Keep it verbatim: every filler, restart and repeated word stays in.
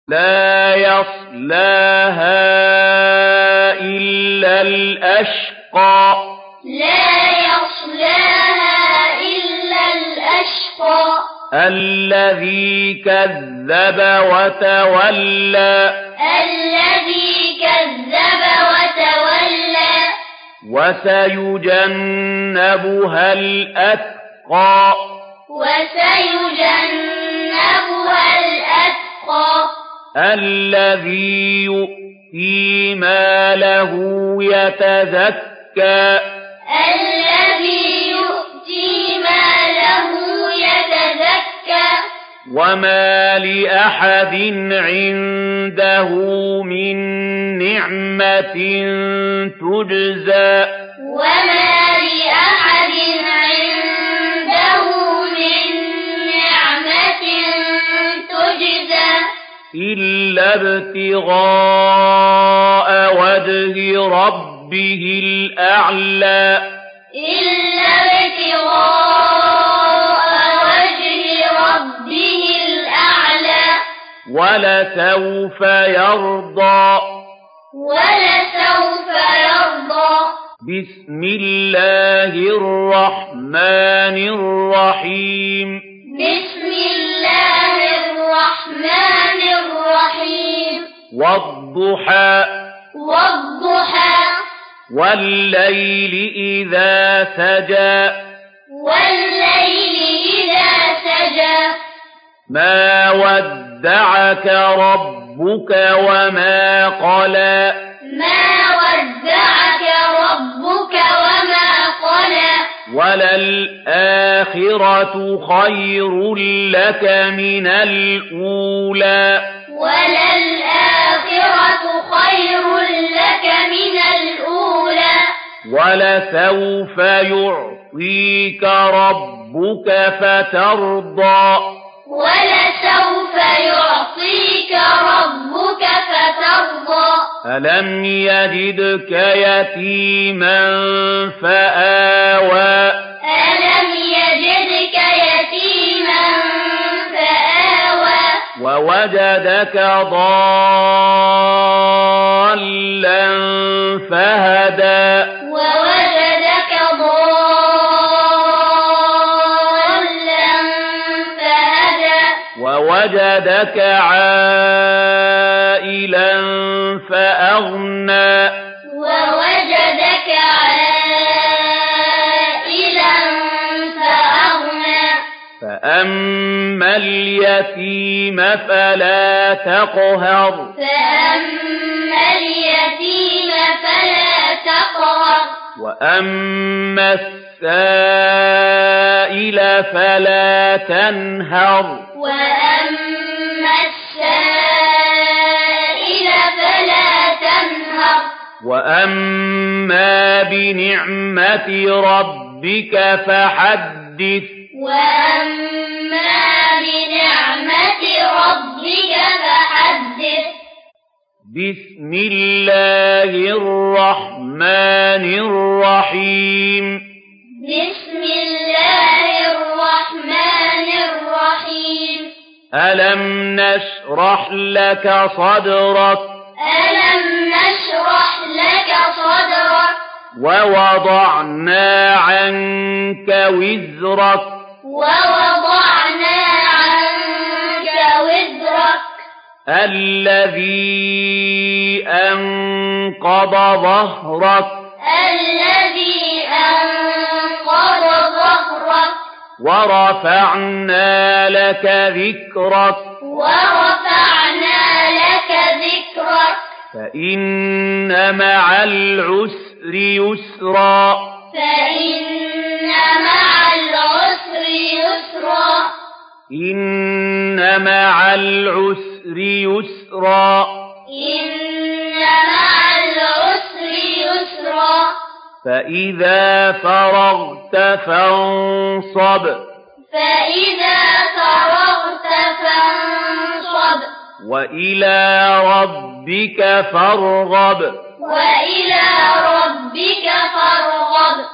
لا يصلاها إلا الأشقى لا يصلاها إلا الأشقى الذي كذب وتولى الذي كذب وتولى وسيجنبها الأتقى وسيجنبها الأتقى الذي يؤتي ماله يتزكى الذي يؤتي ماله يتزكى وما لأحد عنده من نعمة تجزى وما لأحد عنده من نعمة تجزى إلا ابتغاء وجه ربه الأعلى إلا ابتغاء وجه ربه الأعلى ولسوف يرضى ولسوف يرضى بسم الله الرحمن الرحيم بسم الله الرحمن الرحيم والضحى والضحى والليل إذا سجى والليل إذا سجى ما ودعك ربك وما قلى ما ودعك ربك وما قلى وللآخرة خير لك من الأولى وللآخرة خير لك من الأولى ولسوف يعطيك ربك فترضى ولسوف يعطيك ربك فترضى ألم يجدك يتيما فآوى ألم يجدك يتيما فآوى ووجدك ضالا فهدى ووجدك ضالا فهدى ووجدك عائلا فأغنى ووجدك عائلا فأغنى فأما اليتيم فلا تقهر فأما اليتيم فلا تقهر وأما السائل فلا تنهر وأما السائل فلا تنهر وأما بنعمة ربك فحدث وأما بنعمة ربك فحدث بسم الله الرحمن الرحيم بسم الله الرحمن الرحيم ألم نشرح لك صدرك ألم نشرح لك صدرك ووضعنا عنك وزرك ووضعنا عنك وزرك الذي أنقض ظهرك الذي أنقض ظهرك ورفعنا لك ذكرك ورفعنا لك ذكرك فإن مع العسر يسرا فإن مع العسر يسرا إن مع العسر يسرا إن مع العسر يسرا فإذا فرغت فانصب فإذا فرغت فانصب وإلى ربك فارغب وإلى ربك فارغب